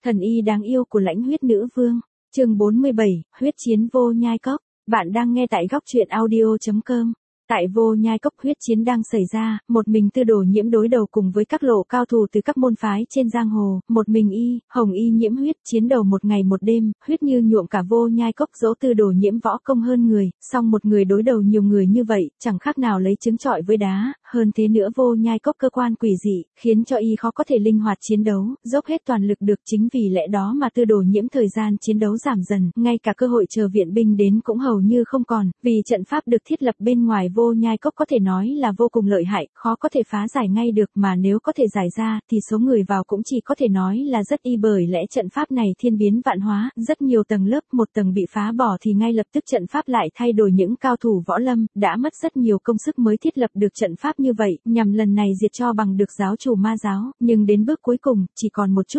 Thần y đáng yêu của Lãnh Huyết Nữ Vương, chương 47, huyết chiến Vô Nhai Cốc. Bạn đang nghe tại góc truyện audio.com. Tại Vô Nhai Cốc, huyết chiến đang xảy ra, một mình Tư Đồ Nhiễm đối đầu cùng với các lộ cao thủ từ các môn phái trên giang hồ, một mình Hồng Y nhiễm huyết chiến đầu một ngày một đêm, huyết như nhuộm cả Vô Nhai Cốc. Dẫu Tư Đồ Nhiễm võ công hơn người, song một người đối đầu nhiều người như vậy, chẳng khác nào lấy trứng trọi với đá. Hơn thế nữa, Vô Nhai Cốc cơ quan quỷ dị, khiến cho khó có thể linh hoạt chiến đấu, dốc hết toàn lực được. Chính vì lẽ đó mà Tư Đồ Nhiễm thời gian chiến đấu giảm dần, ngay cả cơ hội chờ viện binh đến cũng hầu như không còn, vì trận pháp được thiết lập bên ngoài Vô Nhai Cốc có thể nói là vô cùng lợi hại, khó có thể phá giải ngay được, mà nếu có thể giải ra thì số người vào cũng chỉ có thể nói là rất bởi lẽ trận pháp này thiên biến vạn hóa, rất nhiều tầng lớp, một tầng bị phá bỏ thì ngay lập tức trận pháp lại thay đổi. Những cao thủ võ lâm đã mất rất nhiều công sức mới thiết lập được trận pháp như vậy, nhằm lần này diệt cho bằng được giáo chủ ma giáo, nhưng đến bước cuối cùng, chỉ còn một chút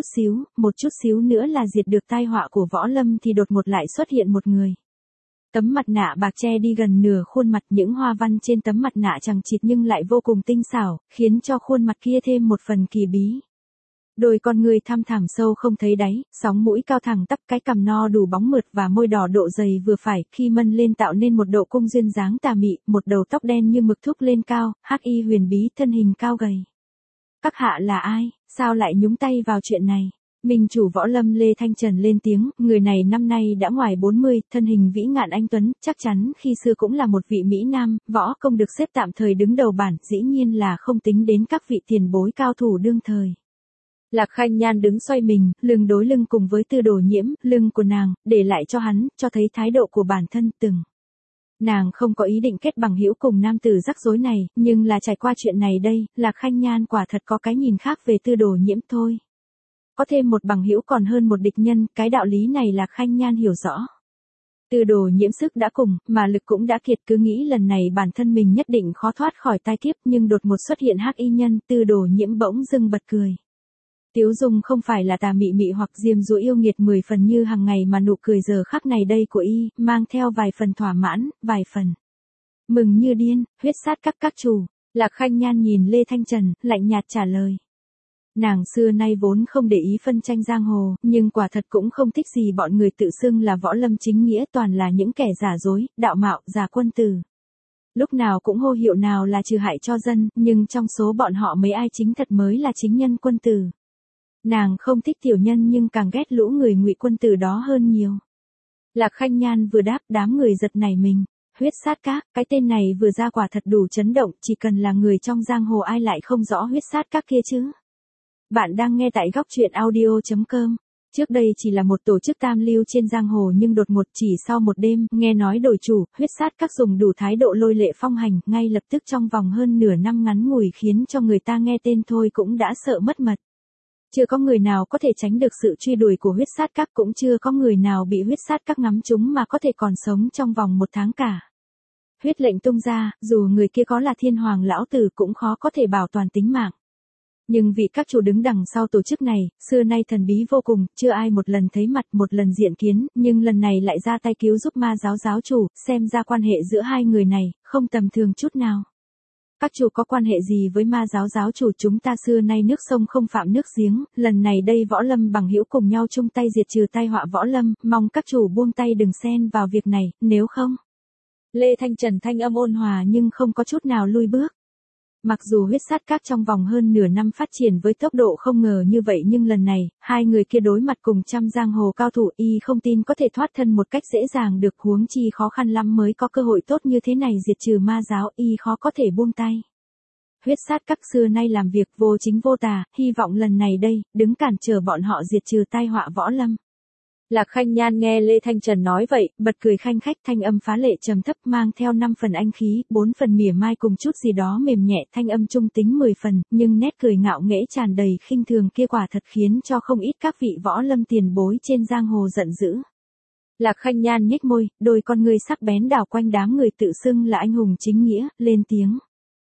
xíu nữa là diệt được tai họa của võ lâm thì đột ngột lại xuất hiện một người. Tấm mặt nạ bạc che đi gần nửa khuôn mặt, những hoa văn trên tấm mặt nạ chằng chịt nhưng lại vô cùng tinh xảo, khiến cho khuôn mặt kia thêm một phần kỳ bí. Đôi con người thăm thẳm sâu không thấy đáy, sóng mũi cao thẳng tắp, cái cằm no đủ bóng mượt và môi đỏ độ dày vừa phải, khi mân lên tạo nên một độ cung duyên dáng tà mị, một đầu tóc đen như mực thúc lên cao, hắc y huyền bí, thân hình cao gầy. Các hạ là ai, sao lại nhúng tay vào chuyện này? Minh chủ võ lâm Lê Thanh Trần lên tiếng, người này năm nay đã ngoài 40, thân hình vĩ ngạn anh tuấn, chắc chắn khi xưa cũng là một vị mỹ nam, võ công được xếp tạm thời đứng đầu bản, dĩ nhiên là không tính đến các vị tiền bối cao thủ đương thời. Lạc Khanh Nhan đứng xoay mình, lưng đối lưng cùng với Tư Đồ Nhiễm, lưng của nàng, để lại cho hắn, cho thấy thái độ của bản thân từng. Nàng không có ý định kết bằng hữu cùng nam tử rắc rối này, nhưng là trải qua chuyện này đây, Lạc Khanh Nhan quả thật có cái nhìn khác về Tư Đồ Nhiễm thôi. Có thêm một bằng hữu còn hơn một địch nhân, cái đạo lý này Lạc Khanh Nhan hiểu rõ. Tư Đồ Nhiễm sức đã cùng, mà lực cũng đã kiệt, cứ nghĩ lần này bản thân mình nhất định khó thoát khỏi tai kiếp, nhưng đột ngột xuất hiện hắc y nhân, Tư Đồ Nhiễm bỗng dưng bật cười. Tiếu dung không phải là tà mị mị hoặc diêm dúa yêu nghiệt 10 phần như hàng ngày, mà nụ cười giờ khắc này đây của mang theo vài phần thỏa mãn, vài phần mừng như điên. Huyết sát các chủ. Lạc Khanh Nhan nhìn Lê Thanh Trần, lạnh nhạt trả lời. Nàng xưa nay vốn không để ý phân tranh giang hồ, nhưng quả thật cũng không thích gì bọn người tự xưng là võ lâm chính nghĩa, toàn là những kẻ giả dối, đạo mạo, giả quân tử. Lúc nào cũng hô hiệu nào là trừ hại cho dân, nhưng trong số bọn họ mấy ai chính thật mới là chính nhân quân tử. Nàng không thích tiểu nhân nhưng càng ghét lũ người ngụy quân tử đó hơn nhiều. Lạc Khanh Nhan vừa đáp, đám người giật nảy mình. Huyết sát các, cái tên này vừa ra quả thật đủ chấn động, chỉ cần là người trong giang hồ ai lại không rõ huyết sát các kia chứ. Bạn đang nghe tại góc truyện audio.com. Trước đây chỉ là một tổ chức tam lưu trên giang hồ, nhưng đột ngột chỉ sau một đêm, nghe nói đổi chủ, huyết sát các dùng đủ thái độ lôi lệ phong hành, ngay lập tức trong vòng hơn nửa năm ngắn ngủi khiến cho người ta nghe tên thôi cũng đã sợ mất mật. Chưa có người nào có thể tránh được sự truy đuổi của huyết sát các, cũng chưa có người nào bị huyết sát các ngắm trúng mà có thể còn sống trong vòng một tháng cả. Huyết lệnh tung ra, dù người kia có là thiên hoàng lão tử cũng khó có thể bảo toàn tính mạng. Nhưng vị các chủ đứng đằng sau tổ chức này, xưa nay thần bí vô cùng, chưa ai một lần thấy mặt, một lần diện kiến, nhưng lần này lại ra tay cứu giúp ma giáo giáo chủ, xem ra quan hệ giữa hai người này, không tầm thường chút nào. Các chủ có quan hệ gì với ma giáo giáo chủ? Chúng ta xưa nay nước sông không phạm nước giếng, lần này đây võ lâm bằng hữu cùng nhau chung tay diệt trừ tai họa võ lâm, mong các chủ buông tay đừng xen vào việc này, nếu không. Lê Thanh Trần thanh âm ôn hòa nhưng không có chút nào lui bước. Mặc dù huyết sát các trong vòng hơn nửa năm phát triển với tốc độ không ngờ như vậy, nhưng lần này, hai người kia đối mặt cùng trăm giang hồ cao thủ, không tin có thể thoát thân một cách dễ dàng được, huống chi khó khăn lắm mới có cơ hội tốt như thế này diệt trừ ma giáo, khó có thể buông tay. Huyết sát các xưa nay làm việc vô chính vô tà, hy vọng lần này đây, đứng cản trở bọn họ diệt trừ tai họa võ lâm. Lạc Khanh Nhan nghe Lê Thanh Trần nói vậy, bật cười khanh khách, thanh âm phá lệ trầm thấp, mang theo 5 phần anh khí, 4 phần mỉa mai cùng chút gì đó mềm nhẹ, thanh âm trung tính 10 phần, nhưng nét cười ngạo nghễ tràn đầy khinh thường kia quả thật khiến cho không ít các vị võ lâm tiền bối trên giang hồ giận dữ. Lạc Khanh Nhan nhếch môi, đôi con ngươi sắc bén đảo quanh đám người tự xưng là anh hùng chính nghĩa, lên tiếng.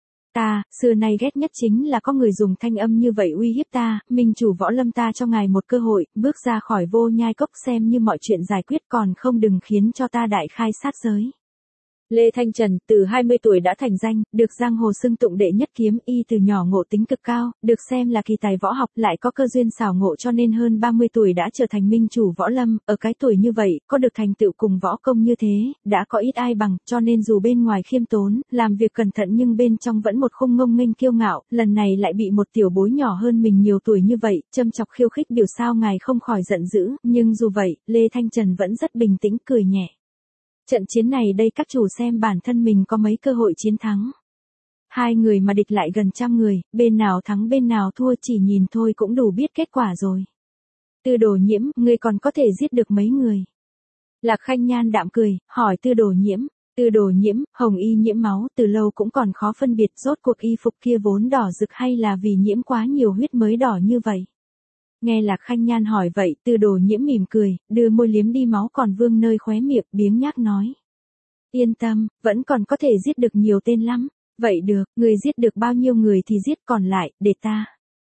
Ta, xưa nay ghét nhất chính là có người dùng thanh âm như vậy uy hiếp ta, minh chủ võ lâm ta cho ngài một cơ hội, bước ra khỏi Vô Nhai Cốc xem như mọi chuyện giải quyết, còn không đừng khiến cho ta đại khai sát giới. Lê Thanh Trần, từ 20 tuổi đã thành danh, được giang hồ xưng tụng đệ nhất kiếm y, từ nhỏ ngộ tính cực cao, được xem là kỳ tài võ học, lại có cơ duyên xảo ngộ cho nên hơn 30 tuổi đã trở thành minh chủ võ lâm, ở cái tuổi như vậy, có được thành tựu cùng võ công như thế, đã có ít ai bằng, cho nên dù bên ngoài khiêm tốn, làm việc cẩn thận nhưng bên trong vẫn một khung ngông nghênh kiêu ngạo, lần này lại bị một tiểu bối nhỏ hơn mình nhiều tuổi như vậy, châm chọc khiêu khích biểu sao ngài không khỏi giận dữ, nhưng dù vậy, Lê Thanh Trần vẫn rất bình tĩnh cười nhẹ. Trận chiến này đây các chủ xem bản thân mình có mấy cơ hội chiến thắng. Hai người mà địch lại gần trăm người, bên nào thắng bên nào thua chỉ nhìn thôi cũng đủ biết kết quả rồi. Tư Đồ Nhiễm, ngươi còn có thể giết được mấy người? Lạc Khanh Nhan đạm cười, hỏi Tư Đồ Nhiễm. Tư Đồ Nhiễm, hồng y nhiễm máu, từ lâu cũng còn khó phân biệt rốt cuộc y phục kia vốn đỏ rực hay là vì nhiễm quá nhiều huyết mới đỏ như vậy. Nghe Lạc Khanh Nhan hỏi vậy, Tư Đồ Nhiễm mỉm cười, đưa môi liếm đi máu còn vương nơi khóe miệng, biếng nhác nói. Yên tâm, vẫn còn có thể giết được nhiều tên lắm. Vậy được, người giết được bao nhiêu người thì giết, còn lại, để ta.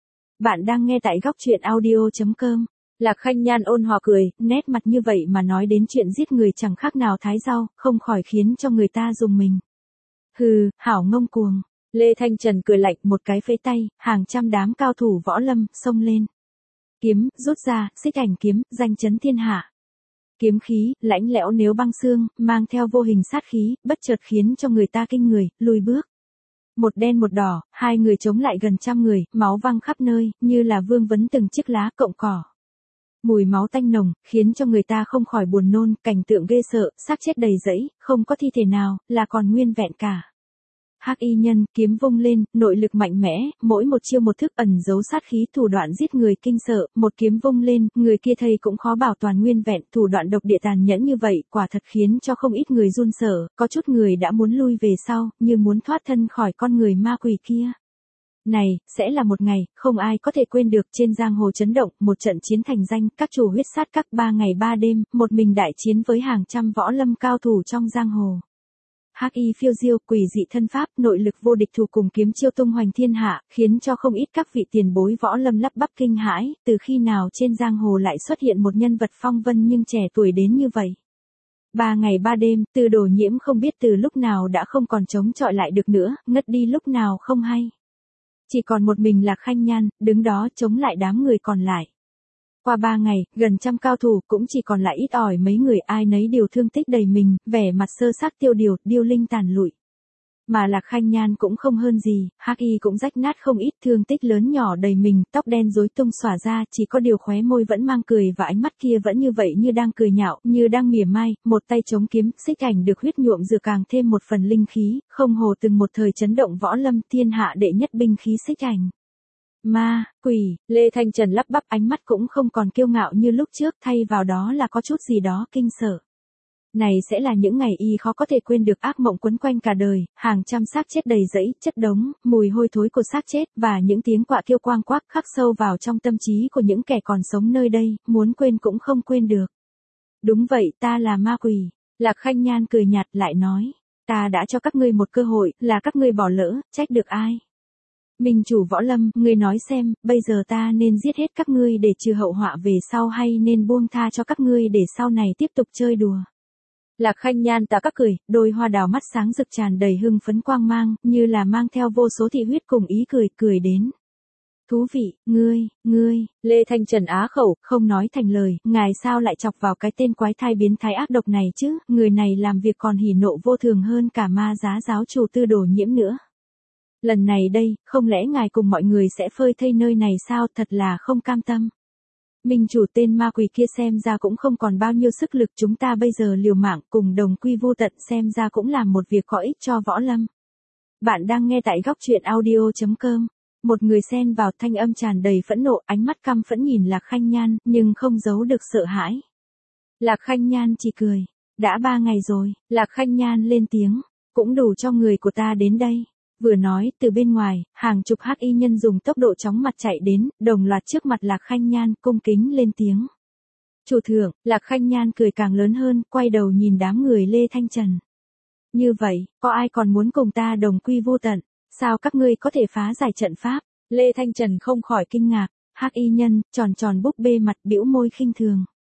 Bạn đang nghe tại góc truyện audio.com. Lạc Khanh Nhan ôn hòa cười, nét mặt như vậy mà nói đến chuyện giết người chẳng khác nào thái rau, không khỏi khiến cho người ta rùng mình. Hừ, hảo ngông cuồng. Lê Thanh Trần cười lạnh, một cái phế tay, hàng trăm đám cao thủ võ lâm, xông lên. Kiếm, rút ra, xích ảnh kiếm, danh chấn thiên hạ. Kiếm khí, lãnh lẽo nếu băng xương, mang theo vô hình sát khí, bất chợt khiến cho người ta kinh người, lùi bước. Một đen một đỏ, hai người chống lại gần trăm người, máu văng khắp nơi, như là vương vấn từng chiếc lá cọng cỏ. Mùi máu tanh nồng, khiến cho người ta không khỏi buồn nôn, cảnh tượng ghê sợ, xác chết đầy rẫy, không có thi thể nào, là còn nguyên vẹn cả. Hắc y nhân, kiếm vung lên, nội lực mạnh mẽ, mỗi một chiêu một thức ẩn giấu sát khí, thủ đoạn giết người kinh sợ, một kiếm vung lên, người kia thầy cũng khó bảo toàn nguyên vẹn, thủ đoạn độc địa tàn nhẫn như vậy, quả thật khiến cho không ít người run sợ, có chút người đã muốn lui về sau, như muốn thoát thân khỏi con người ma quỷ kia. Này, sẽ là một ngày, không ai có thể quên được, trên giang hồ chấn động, một trận chiến thành danh, các chủ huyết sát các 3 ngày 3 đêm, một mình đại chiến với hàng trăm võ lâm cao thủ trong giang hồ. Hắc y phiêu diêu, quỷ dị thân pháp, nội lực vô địch thủ cùng kiếm chiêu tung hoành thiên hạ, khiến cho không ít các vị tiền bối võ lâm lắp bắp kinh hãi, từ khi nào trên giang hồ lại xuất hiện một nhân vật phong vân nhưng trẻ tuổi đến như vậy. 3 ngày 3 đêm, Tư Đồ Nhiễm không biết từ lúc nào đã không còn chống chọi lại được nữa, ngất đi lúc nào không hay. Chỉ còn một mình Lạc Khanh Nhan, đứng đó chống lại đám người còn lại. Qua 3 ngày, gần trăm cao thủ, cũng chỉ còn lại ít ỏi mấy người, ai nấy đều thương tích đầy mình, vẻ mặt sơ xác tiêu điều, điêu linh tàn lụi. Mà Lạc Khanh Nhan cũng không hơn gì, hắc y cũng rách nát không ít, thương tích lớn nhỏ đầy mình, tóc đen rối tung xõa ra, chỉ có điều khóe môi vẫn mang cười và ánh mắt kia vẫn như vậy, như đang cười nhạo, như đang mỉa mai, một tay chống kiếm, xích ảnh được huyết nhuộm dừa càng thêm một phần linh khí, không hồ từng một thời chấn động võ lâm, thiên hạ đệ nhất binh khí xích ảnh. Ma, quỷ, Lê Thanh Trần lắp bắp, ánh mắt cũng không còn kiêu ngạo như lúc trước, thay vào đó là có chút gì đó kinh sợ. Này sẽ là những ngày y khó có thể quên được, ác mộng quấn quanh cả đời, hàng trăm xác chết đầy rẫy, chất đống, mùi hôi thối của xác chết, và những tiếng quạ kêu quang quác khắc sâu vào trong tâm trí của những kẻ còn sống nơi đây, muốn quên cũng không quên được. Đúng vậy, ta là ma quỷ. Lạc Khanh Nhan cười nhạt lại nói, ta đã cho các ngươi một cơ hội, là các ngươi bỏ lỡ, trách được ai? Minh chủ võ lâm, ngươi nói xem, bây giờ ta nên giết hết các ngươi để trừ hậu họa về sau hay nên buông tha cho các ngươi để sau này tiếp tục chơi đùa? Lạc Khanh Nhan tà các cười, đôi hoa đào mắt sáng rực tràn đầy hưng phấn quang mang, như là mang theo vô số thị huyết cùng ý cười, cười đến. Thú vị, ngươi, Lê Thanh Trần á khẩu, không nói thành lời, ngài sao lại chọc vào cái tên quái thai biến thái ác độc này chứ, người này làm việc còn hỉ nộ vô thường hơn cả ma giá giáo chủ Tư Đồ Nhiễm nữa. Lần này đây, không lẽ ngài cùng mọi người sẽ phơi thây nơi này sao, thật là không cam tâm. Minh chủ tên ma quỷ kia xem ra cũng không còn bao nhiêu sức lực, chúng ta bây giờ liều mạng cùng đồng quy vu tận, xem ra cũng làm một việc có ích cho võ lâm. Bạn đang nghe tại góc truyện audio.com. Một người xen vào, thanh âm tràn đầy phẫn nộ, ánh mắt căm phẫn nhìn Lạc Khanh Nhan, nhưng không giấu được sợ hãi. Lạc Khanh Nhan chỉ cười. Đã 3 ngày rồi, Lạc Khanh Nhan lên tiếng, cũng đủ cho người của ta đến đây. Vừa nói, từ bên ngoài, hàng chục hắc y nhân dùng tốc độ chóng mặt chạy đến, đồng loạt trước mặt Lạc Khanh Nhan, cung kính lên tiếng. Chủ thượng, Lạc Khanh Nhan cười càng lớn hơn, quay đầu nhìn đám người Lê Thanh Trần. Như vậy, có ai còn muốn cùng ta đồng quy vô tận? Sao các ngươi có thể phá giải trận pháp? Lê Thanh Trần không khỏi kinh ngạc, hắc y nhân, tròn tròn búp bê mặt, bĩu môi khinh thường.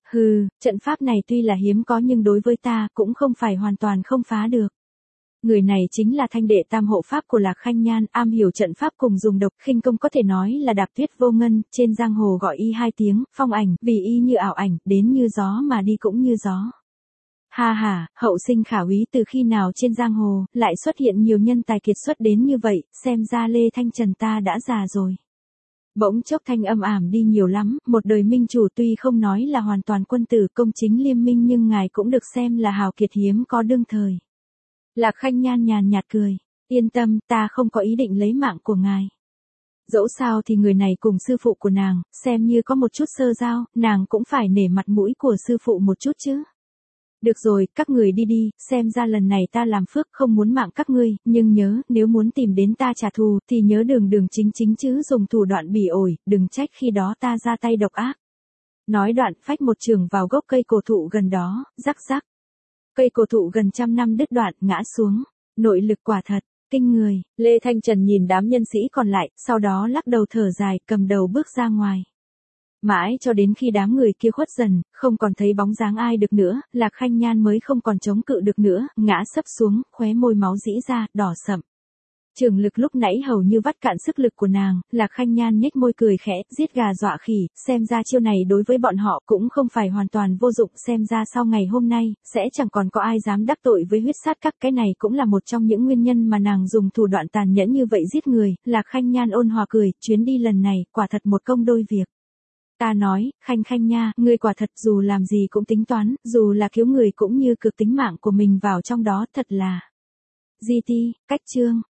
Hừ, trận pháp này tuy là hiếm có nhưng đối với ta cũng không phải hoàn toàn không phá được. Người này chính là thanh đệ tam hộ pháp của Lạc Khanh Nhan, am hiểu trận pháp cùng dùng độc, khinh công có thể nói là đạp tuyết vô ngân, trên giang hồ gọi y hai tiếng, phong ảnh, vì y như ảo ảnh, đến như gió mà đi cũng như gió. Ha ha, hậu sinh khả úy, từ khi nào trên giang hồ, lại xuất hiện nhiều nhân tài kiệt xuất đến như vậy, xem ra Lê Thanh Trần ta đã già rồi. Bỗng chốc thanh âm ảm đi nhiều lắm, một đời minh chủ tuy không nói là hoàn toàn quân tử công chính liêm minh nhưng ngài cũng được xem là hào kiệt hiếm có đương thời. Lạc Khanh Nhan nhàn nhạt cười, yên tâm, ta không có ý định lấy mạng của ngài. Dẫu sao thì người này cùng sư phụ của nàng, xem như có một chút sơ giao, nàng cũng phải nể mặt mũi của sư phụ một chút chứ. Được rồi, các người đi đi, xem ra lần này ta làm phước không muốn mạng các ngươi, nhưng nhớ, nếu muốn tìm đến ta trả thù, thì nhớ đường chính chính chứ dùng thủ đoạn bỉ ổi, đừng trách khi đó ta ra tay độc ác. Nói đoạn phách một trường vào gốc cây cổ thụ gần đó, rắc rắc. Cây cổ thụ gần 100 năm đứt đoạn, ngã xuống. Nội lực quả thật, kinh người. Lê Thanh Trần nhìn đám nhân sĩ còn lại, sau đó lắc đầu thở dài, cầm đầu bước ra ngoài. Mãi cho đến khi đám người kia khuất dần, không còn thấy bóng dáng ai được nữa, Lạc Khanh Nhan mới không còn chống cự được nữa, ngã sấp xuống, khóe môi máu dĩ ra, đỏ sậm. Trường lực lúc nãy hầu như vắt cạn sức lực của nàng, Lạc Khanh Nhan nhếch môi cười khẽ, giết gà dọa khỉ, xem ra chiêu này đối với bọn họ cũng không phải hoàn toàn vô dụng, xem ra sau ngày hôm nay, sẽ chẳng còn có ai dám đắc tội với huyết sát các, cái này cũng là một trong những nguyên nhân mà nàng dùng thủ đoạn tàn nhẫn như vậy giết người. Lạc Khanh Nhan ôn hòa cười, chuyến đi lần này, quả thật một công đôi việc. Ta nói, Khanh Khanh nha, ngươi quả thật dù làm gì cũng tính toán, dù là cứu người cũng như cược tính mạng của mình vào trong đó, thật là. GT, cách chương.